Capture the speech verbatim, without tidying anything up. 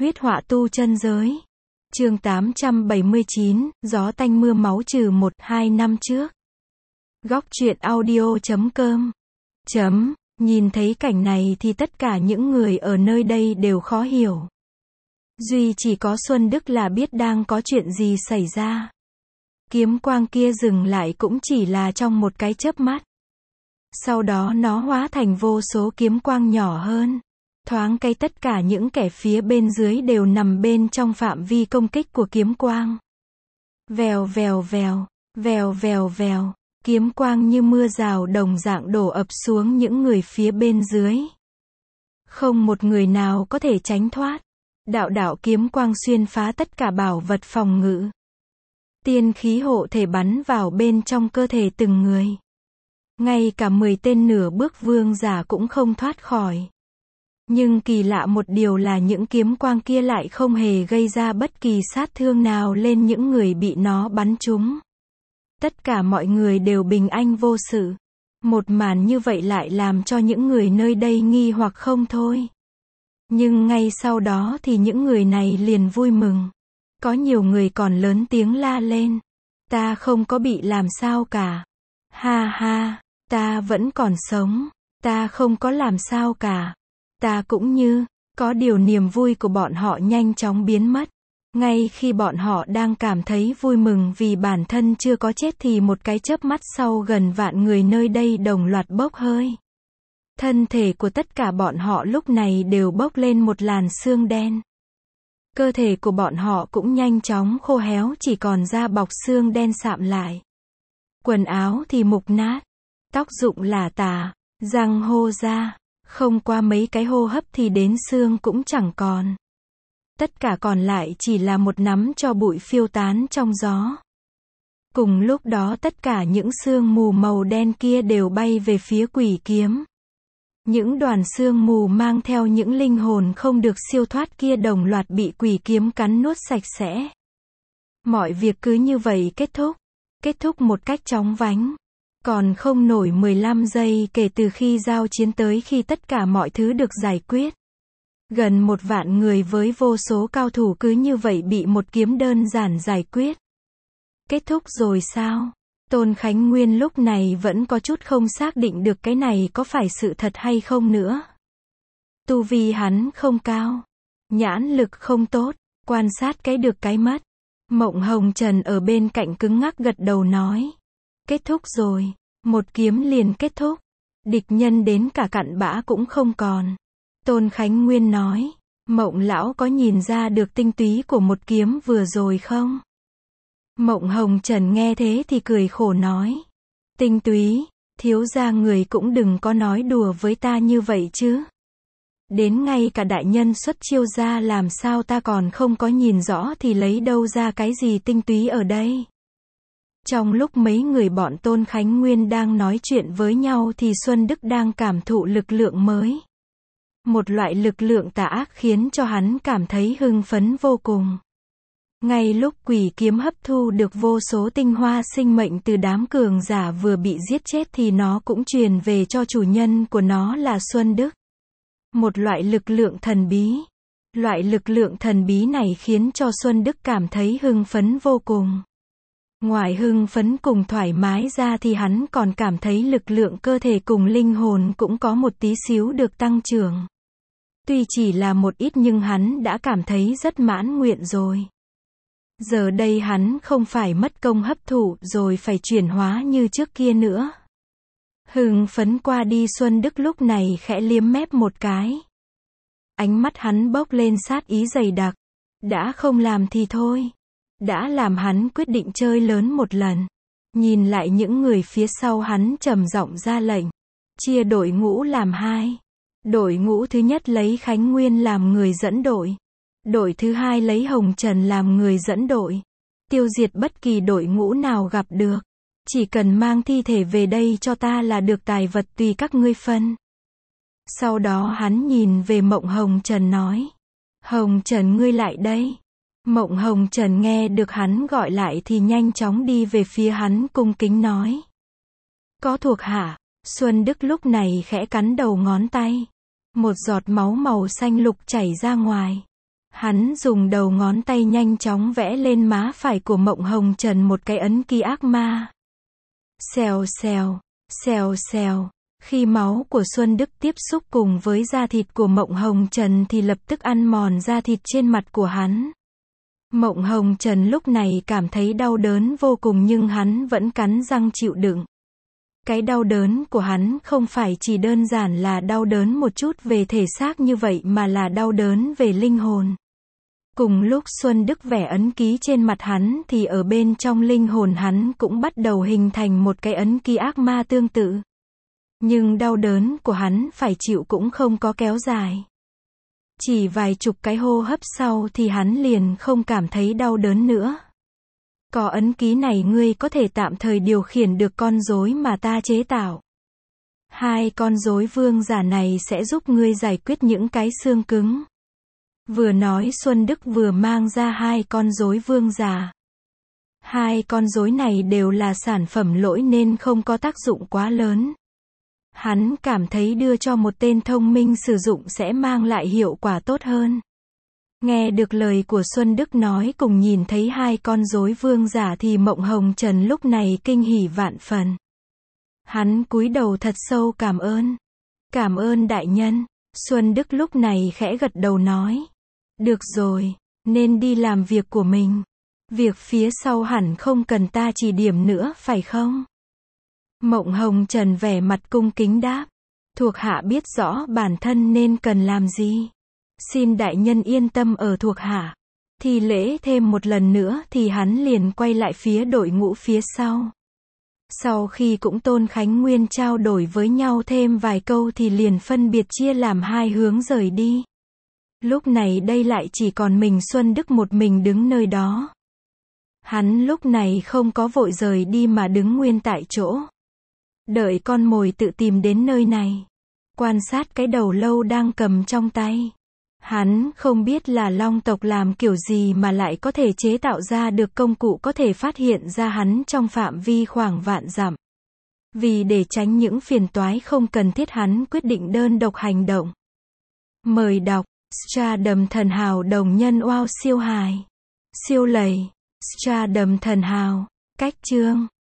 Huyết họa tu chân giới. Chương tám trăm bảy mươi chín, gió tanh mưa máu trừ một, hai năm trước. Góc truyện audio chấm com. Chấm, nhìn thấy cảnh này thì tất cả những người ở nơi đây đều khó hiểu. Duy chỉ có Xuân Đức là biết đang có chuyện gì xảy ra. Kiếm quang kia dừng lại cũng chỉ là trong một cái chớp mắt. Sau đó nó hóa thành vô số kiếm quang nhỏ hơn. Thoáng cái tất cả những kẻ phía bên dưới đều nằm bên trong phạm vi công kích của kiếm quang. Vèo vèo vèo, vèo vèo vèo, kiếm quang như mưa rào đồng dạng đổ ập xuống những người phía bên dưới. Không một người nào có thể tránh thoát. Đạo đạo kiếm quang xuyên phá tất cả bảo vật phòng ngự. Tiên khí hộ thể bắn vào bên trong cơ thể từng người. Ngay cả mười tên nửa bước vương giả cũng không thoát khỏi. Nhưng kỳ lạ một điều là những kiếm quang kia lại không hề gây ra bất kỳ sát thương nào lên những người bị nó bắn trúng. Tất cả mọi người đều bình an vô sự. Một màn như vậy lại làm cho những người nơi đây nghi hoặc không thôi. Nhưng ngay sau đó thì những người này liền vui mừng. Có nhiều người còn lớn tiếng la lên. Ta không có bị làm sao cả. Ha ha, ta vẫn còn sống. Ta không có làm sao cả. Ta cũng như, có điều niềm vui của bọn họ nhanh chóng biến mất. Ngay khi bọn họ đang cảm thấy vui mừng vì bản thân chưa có chết thì một cái chớp mắt sau gần vạn người nơi đây đồng loạt bốc hơi. Thân thể của tất cả bọn họ lúc này đều bốc lên một làn sương đen. Cơ thể của bọn họ cũng nhanh chóng khô héo chỉ còn da bọc xương đen sạm lại. Quần áo thì mục nát, tóc rụng lả tả, răng hô ra. Không qua mấy cái hô hấp thì đến xương cũng chẳng còn. Tất cả còn lại chỉ là một nắm tro bụi phiêu tán trong gió. Cùng lúc đó tất cả những sương mù màu đen kia đều bay về phía quỷ kiếm. Những đoàn sương mù mang theo những linh hồn không được siêu thoát kia đồng loạt bị quỷ kiếm cắn nuốt sạch sẽ. Mọi việc cứ như vậy kết thúc. Kết thúc một cách chóng vánh. Còn không nổi mười lăm giây kể từ khi giao chiến tới khi tất cả mọi thứ được giải quyết. Gần một vạn người với vô số cao thủ cứ như vậy bị một kiếm đơn giản giải quyết. Kết thúc rồi sao? Tôn Khánh Nguyên lúc này vẫn có chút không xác định được cái này có phải sự thật hay không nữa. Tu vi hắn không cao. Nhãn lực không tốt. Quan sát cái được cái mất. Mộng Hồng Trần ở bên cạnh cứng ngắc gật đầu nói. Kết thúc rồi. Một kiếm liền kết thúc. Địch nhân đến cả cặn bã cũng không còn. Tôn Khánh Nguyên nói. Mộng lão có nhìn ra được tinh túy của một kiếm vừa rồi không? Mộng Hồng Trần nghe thế thì cười khổ nói. Tinh túy, thiếu gia người cũng đừng có nói đùa với ta như vậy chứ. Đến ngay cả đại nhân xuất chiêu ra làm sao ta còn không có nhìn rõ thì lấy đâu ra cái gì tinh túy ở đây. Trong lúc mấy người bọn Tôn Khánh Nguyên đang nói chuyện với nhau thì Xuân Đức đang cảm thụ lực lượng mới. Một loại lực lượng tà ác khiến cho hắn cảm thấy hưng phấn vô cùng. Ngay lúc quỷ kiếm hấp thu được vô số tinh hoa sinh mệnh từ đám cường giả vừa bị giết chết thì nó cũng truyền về cho chủ nhân của nó là Xuân Đức. Một loại lực lượng thần bí. Loại lực lượng thần bí này khiến cho Xuân Đức cảm thấy hưng phấn vô cùng. Ngoài hưng phấn cùng thoải mái ra thì hắn còn cảm thấy lực lượng cơ thể cùng linh hồn cũng có một tí xíu được tăng trưởng. Tuy chỉ là một ít nhưng hắn đã cảm thấy rất mãn nguyện rồi. Giờ đây hắn không phải mất công hấp thụ rồi phải chuyển hóa như trước kia nữa. Hưng phấn qua đi Xuân Đức lúc này khẽ liếm mép một cái. Ánh mắt hắn bốc lên sát ý dày đặc. Đã không làm thì thôi. Đã làm hắn quyết định chơi lớn một lần. Nhìn lại những người phía sau hắn trầm giọng ra lệnh. Chia đội ngũ làm hai. Đội ngũ thứ nhất lấy Khánh Nguyên làm người dẫn đội. Đội thứ hai lấy Hồng Trần làm người dẫn đội. Tiêu diệt bất kỳ đội ngũ nào gặp được. Chỉ cần mang thi thể về đây cho ta là được, tài vật tùy các ngươi phân. Sau đó hắn nhìn về Mộng Hồng Trần nói. Hồng Trần ngươi lại đây. Mộng Hồng Trần nghe được hắn gọi lại thì nhanh chóng đi về phía hắn cung kính nói. Có thuộc hạ. Xuân Đức lúc này khẽ cắn đầu ngón tay. Một giọt máu màu xanh lục chảy ra ngoài. Hắn dùng đầu ngón tay nhanh chóng vẽ lên má phải của Mộng Hồng Trần một cái ấn ký ác ma. Xèo xèo, xèo xèo. Khi máu của Xuân Đức tiếp xúc cùng với da thịt của Mộng Hồng Trần thì lập tức ăn mòn da thịt trên mặt của hắn. Mộng Hồng Trần lúc này cảm thấy đau đớn vô cùng nhưng hắn vẫn cắn răng chịu đựng. Cái đau đớn của hắn không phải chỉ đơn giản là đau đớn một chút về thể xác như vậy mà là đau đớn về linh hồn. Cùng lúc Xuân Đức vẽ ấn ký trên mặt hắn thì ở bên trong linh hồn hắn cũng bắt đầu hình thành một cái ấn ký ác ma tương tự. Nhưng đau đớn của hắn phải chịu cũng không có kéo dài. Chỉ vài chục cái hô hấp sau thì hắn liền không cảm thấy đau đớn nữa. Có ấn ký này ngươi có thể tạm thời điều khiển được con rối mà ta chế tạo. Hai con rối vương giả này sẽ giúp ngươi giải quyết những cái xương cứng. Vừa nói Xuân Đức vừa mang ra hai con rối vương giả. Hai con rối này đều là sản phẩm lỗi nên không có tác dụng quá lớn. Hắn cảm thấy đưa cho một tên thông minh sử dụng sẽ mang lại hiệu quả tốt hơn. Nghe được lời của Xuân Đức nói cùng nhìn thấy hai con rối vương giả thì Mộng Hồng Trần lúc này kinh hỉ vạn phần. Hắn cúi đầu thật sâu cảm ơn. Cảm ơn đại nhân. Xuân Đức lúc này khẽ gật đầu nói. Được rồi, nên đi làm việc của mình. Việc phía sau hẳn không cần ta chỉ điểm nữa phải không? Mộng Hồng Trần vẻ mặt cung kính đáp. Thuộc hạ biết rõ bản thân nên cần làm gì. Xin đại nhân yên tâm ở thuộc hạ. Thì lễ thêm một lần nữa thì hắn liền quay lại phía đội ngũ phía sau. Sau khi cũng Tôn Khánh Nguyên trao đổi với nhau thêm vài câu thì liền phân biệt chia làm hai hướng rời đi. Lúc này đây lại chỉ còn mình Xuân Đức một mình đứng nơi đó. Hắn lúc này không có vội rời đi mà đứng nguyên tại chỗ. Đợi con mồi tự tìm đến nơi này. Quan sát cái đầu lâu đang cầm trong tay. Hắn không biết là long tộc làm kiểu gì mà lại có thể chế tạo ra được công cụ có thể phát hiện ra hắn trong phạm vi khoảng vạn dặm. Vì để tránh những phiền toái không cần thiết hắn quyết định đơn độc hành động. Mời đọc Stardom Thần Hào đồng nhân wow siêu hài. Siêu lầy. Stardom Thần Hào. Cách chương